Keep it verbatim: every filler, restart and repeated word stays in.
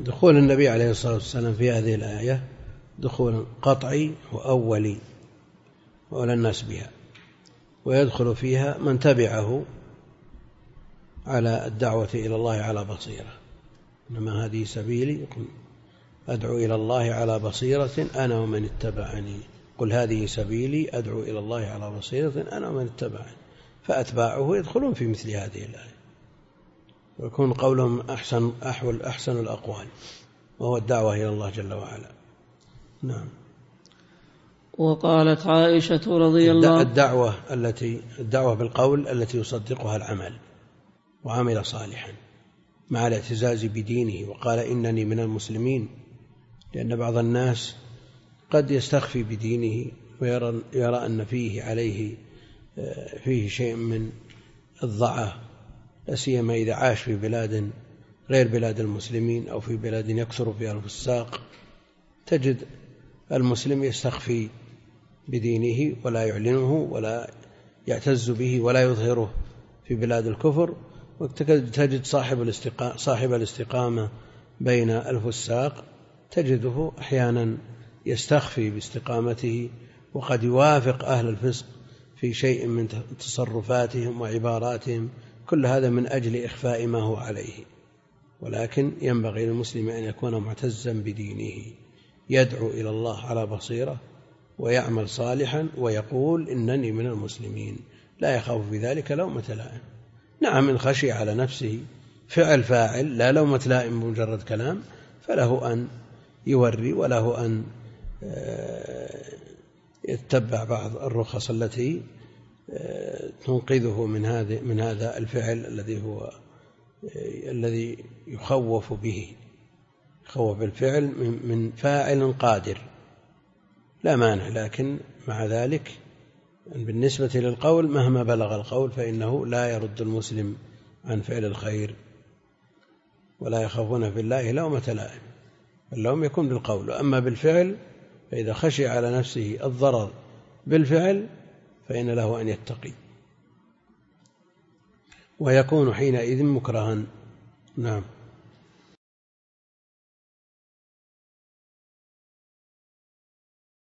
دخول النبي عليه الصلاة والسلام في هذه الآية دخول قطعي وأولي وأولى الناس بها، ويدخل فيها من تبعه على الدعوة إلى الله على بصيرة. إنما هذه سبيلي أدعو إلى الله على بصيرة أنا ومن اتبعني. قل هذه سبيلي أدعو إلى الله على بصيرة أنا ومن اتبعني، فأتباعه يدخلون في مثل هذه الآية، ويكون قولهم أحسن أحول أحسن الأقوال، وهو الدعوة إلى الله جل وعلا. نعم. وقالت عائشة رضي الله الدعوة التي الدعوة بالقول التي يصدقها العمل وعمل صالحا مع الاعتزاز بدينه وقال إنني من المسلمين، لأن بعض الناس قد يستخفي بدينه ويرى يرى أن فيه عليه فيه شيء من الضعف، لا سيما إذا عاش في بلاد غير بلاد المسلمين أو في بلاد يكثر فيها الفساق، تجد المسلم يستخفي بدينه ولا يعلنه ولا يعتز به ولا يظهره في بلاد الكفر، وتجد صاحب صاحب الاستقامة بين الفساق تجده أحيانا يستخفي باستقامته، وقد يوافق أهل الفسق في شيء من تصرفاتهم وعباراتهم، كل هذا من أجل إخفاء ما هو عليه. ولكن ينبغي للمسلم أن يكون معتزا بدينه، يدعو إلى الله على بصيرة ويعمل صالحا ويقول إنني من المسلمين، لا يخاف في ذلك لومة لائم. نعم، إن خشي على نفسه فعل فاعل لا لومة لائم بمجرد كلام، فله أن يوري وله أن يتبع بعض الرخص التي تنقذه من هذا من هذا الفعل الذي هو الذي يخوف به، يخوف بالفعل من فاعل قادر لا مانع. لكن مع ذلك بالنسبة للقول مهما بلغ القول فإنه لا يرد المسلم عن فعل الخير، ولا يخافون في الله لومة لائم، اللوم يكون بالقول. أما بالفعل فإذا خشي على نفسه الضرر بالفعل فإن له أن يتقي، ويكون حينئذ مكرها. نعم.